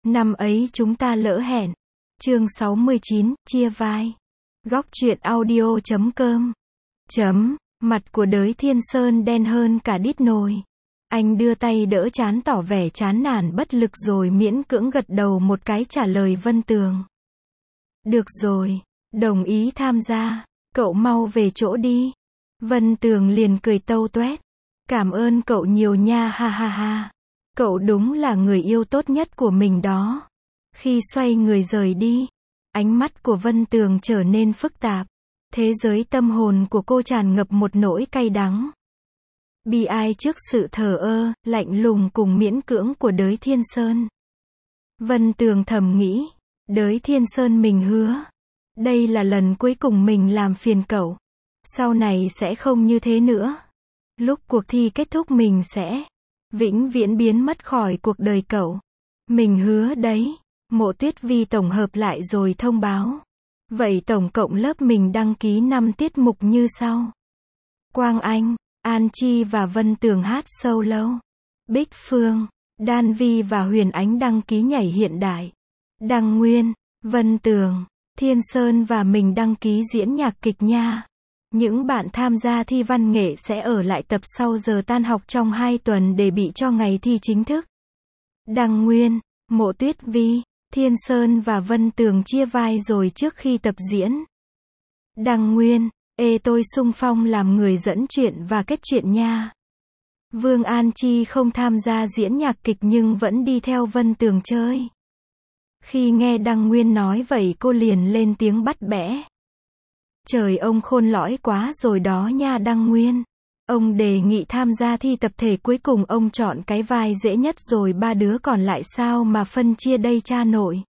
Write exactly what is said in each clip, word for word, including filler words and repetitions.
Năm ấy chúng ta lỡ hẹn. Chương sáu mươi chín, chia vai. Góc truyện audio chấm com. Chấm, mặt của Đới Thiên Sơn đen hơn cả đít nồi. Anh đưa tay đỡ trán tỏ vẻ chán nản bất lực rồi miễn cưỡng gật đầu một cái trả lời Vân Tường. Được rồi, đồng ý tham gia, cậu mau về chỗ đi. Vân Tường liền cười tâu toét. Cảm ơn cậu nhiều nha ha ha ha. Cậu đúng là người yêu tốt nhất của mình đó. Khi xoay người rời đi, ánh mắt của Vân Tường trở nên phức tạp. Thế giới tâm hồn của cô tràn ngập một nỗi cay đắng. Bi ai trước sự thờ ơ, lạnh lùng cùng miễn cưỡng của Đới Thiên Sơn. Vân Tường thầm nghĩ, Đới Thiên Sơn mình hứa. Đây là lần cuối cùng mình làm phiền cậu. Sau này sẽ không như thế nữa. Lúc cuộc thi kết thúc mình sẽ vĩnh viễn biến mất khỏi cuộc đời cậu. Mình hứa đấy. Mộ Tuyết Vi tổng hợp lại rồi thông báo. Vậy tổng cộng lớp mình đăng ký năm tiết mục như sau. Quang Anh, An Chi và Vân Tường hát solo. Bích Phương, Đan Vi và Huyền Ánh đăng ký nhảy hiện đại. Đăng Nguyên, Vân Tường, Thiên Sơn và mình đăng ký diễn nhạc kịch nha. Những bạn tham gia thi văn nghệ sẽ ở lại tập sau giờ tan học trong hai tuần để bị cho ngày thi chính thức. Đăng Nguyên, Mộ Tuyết Vi, Thiên Sơn và Vân Tường chia vai rồi trước khi tập diễn. Đăng Nguyên, ê tôi xung phong làm người dẫn chuyện và kết chuyện nha. Vương An Chi không tham gia diễn nhạc kịch nhưng vẫn đi theo Vân Tường chơi. Khi nghe Đăng Nguyên nói vậy cô liền lên tiếng bắt bẻ. Trời ông khôn lõi quá rồi đó nha Đăng Nguyên. Ông đề nghị tham gia thi tập thể cuối cùng ông chọn cái vai dễ nhất rồi ba đứa còn lại sao mà phân chia đây cha nội.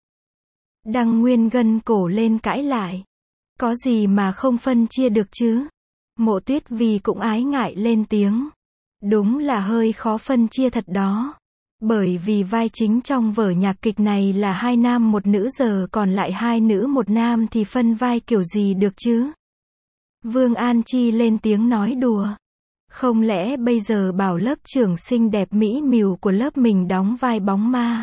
Đăng Nguyên gân cổ lên cãi lại. Có gì mà không phân chia được chứ? Mộ Tuyết Vi cũng ái ngại lên tiếng. Đúng là hơi khó phân chia thật đó. Bởi vì vai chính trong vở nhạc kịch này là hai nam một nữ giờ còn lại hai nữ một nam thì phân vai kiểu gì được chứ? Vương An Chi lên tiếng nói đùa. Không lẽ bây giờ bảo lớp trưởng xinh đẹp mỹ miều của lớp mình đóng vai bóng ma?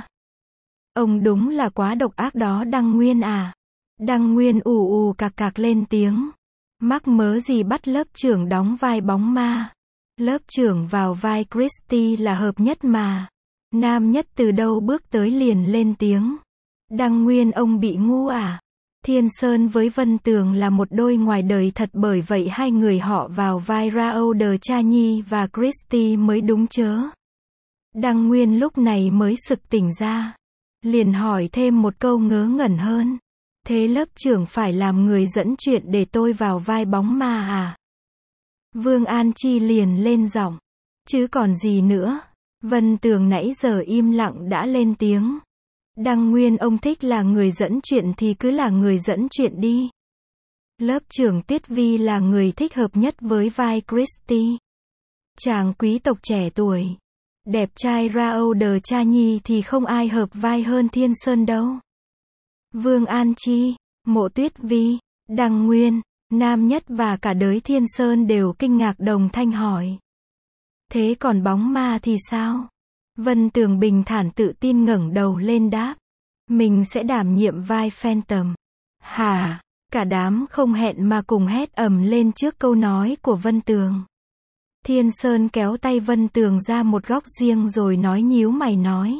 Ông đúng là quá độc ác đó Đăng Nguyên à. Đăng Nguyên ù ù cạc cạc lên tiếng. Mắc mớ gì bắt lớp trưởng đóng vai bóng ma? Lớp trưởng vào vai Christy là hợp nhất mà. Nam nhất từ đâu bước tới liền lên tiếng. Đăng Nguyên ông bị ngu à? Thiên Sơn với Vân Tường là một đôi ngoài đời thật bởi vậy hai người họ vào vai Rao Đờ Cha Nhi và Christy mới đúng chớ. Đăng Nguyên lúc này mới sực tỉnh ra. Liền hỏi thêm một câu ngớ ngẩn hơn. Thế lớp trưởng phải làm người dẫn chuyện để tôi vào vai bóng ma à? Vương An Chi liền lên giọng. Chứ còn gì nữa? Vân Tường nãy giờ im lặng đã lên tiếng. Đăng Nguyên ông thích là người dẫn chuyện thì cứ là người dẫn chuyện đi. Lớp trưởng Tuyết Vi là người thích hợp nhất với vai Christy. Chàng quý tộc trẻ tuổi, đẹp trai Rao Đờ Cha Nhi thì không ai hợp vai hơn Thiên Sơn đâu. Vương An Chi, Mộ Tuyết Vi, Đăng Nguyên, Nam Nhất và cả Đới Thiên Sơn đều kinh ngạc đồng thanh hỏi. Thế còn bóng ma thì sao? Vân Tường bình thản tự tin ngẩng đầu lên đáp. Mình sẽ đảm nhiệm vai Phantom. Hả? Cả đám không hẹn mà cùng hét ầm lên trước câu nói của Vân Tường. Thiên Sơn kéo tay Vân Tường ra một góc riêng rồi nói nhíu mày nói.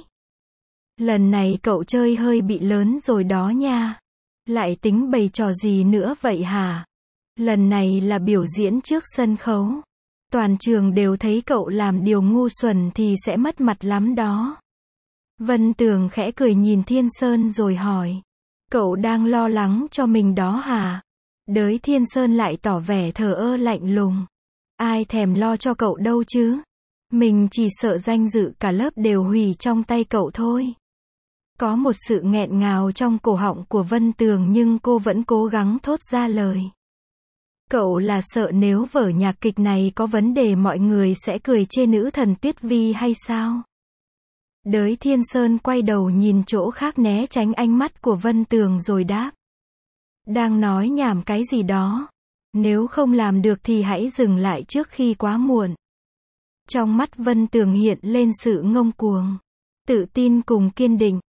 Lần này cậu chơi hơi bị lớn rồi đó nha. Lại tính bày trò gì nữa vậy hả? Lần này là biểu diễn trước sân khấu. Toàn trường đều thấy cậu làm điều ngu xuẩn thì sẽ mất mặt lắm đó. Vân Tường khẽ cười nhìn Thiên Sơn rồi hỏi. Cậu đang lo lắng cho mình đó hả? Đới Thiên Sơn lại tỏ vẻ thờ ơ lạnh lùng. Ai thèm lo cho cậu đâu chứ? Mình chỉ sợ danh dự cả lớp đều hủy trong tay cậu thôi. Có một sự nghẹn ngào trong cổ họng của Vân Tường nhưng cô vẫn cố gắng thốt ra lời. Cậu là sợ nếu vở nhạc kịch này có vấn đề mọi người sẽ cười chê nữ thần Tuyết Vi hay sao? Đới Thiên Sơn quay đầu nhìn chỗ khác né tránh ánh mắt của Vân Tường rồi đáp. Đang nói nhảm cái gì đó. Nếu không làm được thì hãy dừng lại trước khi quá muộn. Trong mắt Vân Tường hiện lên sự ngông cuồng, tự tin cùng kiên định.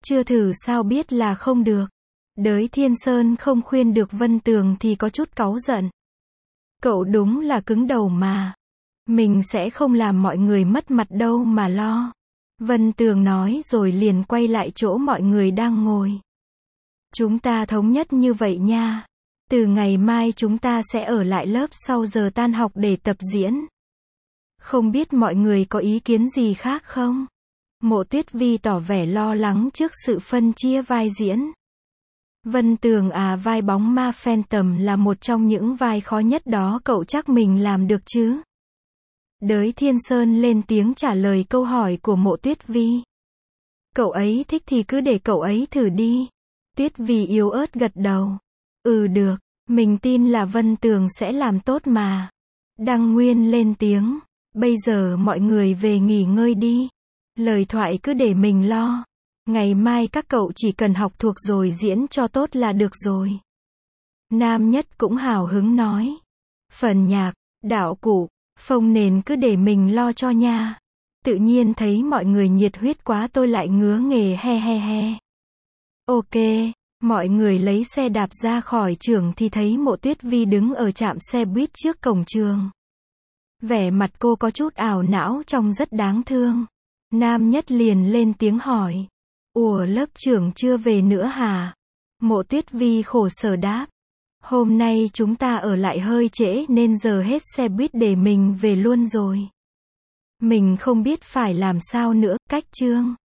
Chưa thử sao biết là không được. Đới Thiên Sơn không khuyên được Vân Tường thì có chút cáu giận. Cậu đúng là cứng đầu mà. Mình sẽ không làm mọi người mất mặt đâu mà lo. Vân Tường nói rồi liền quay lại chỗ mọi người đang ngồi. Chúng ta thống nhất như vậy nha. Từ ngày mai chúng ta sẽ ở lại lớp sau giờ tan học để tập diễn. Không biết mọi người có ý kiến gì khác không? Mộ Tuyết Vi tỏ vẻ lo lắng trước sự phân chia vai diễn. Vân Tường à, vai bóng ma Phantom là một trong những vai khó nhất đó, cậu chắc mình làm được chứ? Đới Thiên Sơn lên tiếng trả lời câu hỏi của Mộ Tuyết Vi. Cậu ấy thích thì cứ để cậu ấy thử đi. Tuyết Vi yếu ớt gật đầu. Ừ được, mình tin là Vân Tường sẽ làm tốt mà. Đăng Nguyên lên tiếng. Bây giờ mọi người về nghỉ ngơi đi. Lời thoại cứ để mình lo. Ngày mai các cậu chỉ cần học thuộc rồi diễn cho tốt là được rồi. Nam Nhất cũng hào hứng nói. Phần nhạc, đạo cụ, phông nền cứ để mình lo cho nha. Tự nhiên thấy mọi người nhiệt huyết quá tôi lại ngứa nghề he he he. Ok, mọi người lấy xe đạp ra khỏi trường thì thấy Mộ Tuyết Vi đứng ở trạm xe buýt trước cổng trường. Vẻ mặt cô có chút ảo não trông rất đáng thương. Nam Nhất liền lên tiếng hỏi. Ủa, lớp trưởng chưa về nữa hả? Mộ Tuyết Vi khổ sở đáp. Hôm nay chúng ta ở lại hơi trễ nên giờ hết xe buýt để mình về luôn rồi. Mình không biết phải làm sao nữa, cách chương.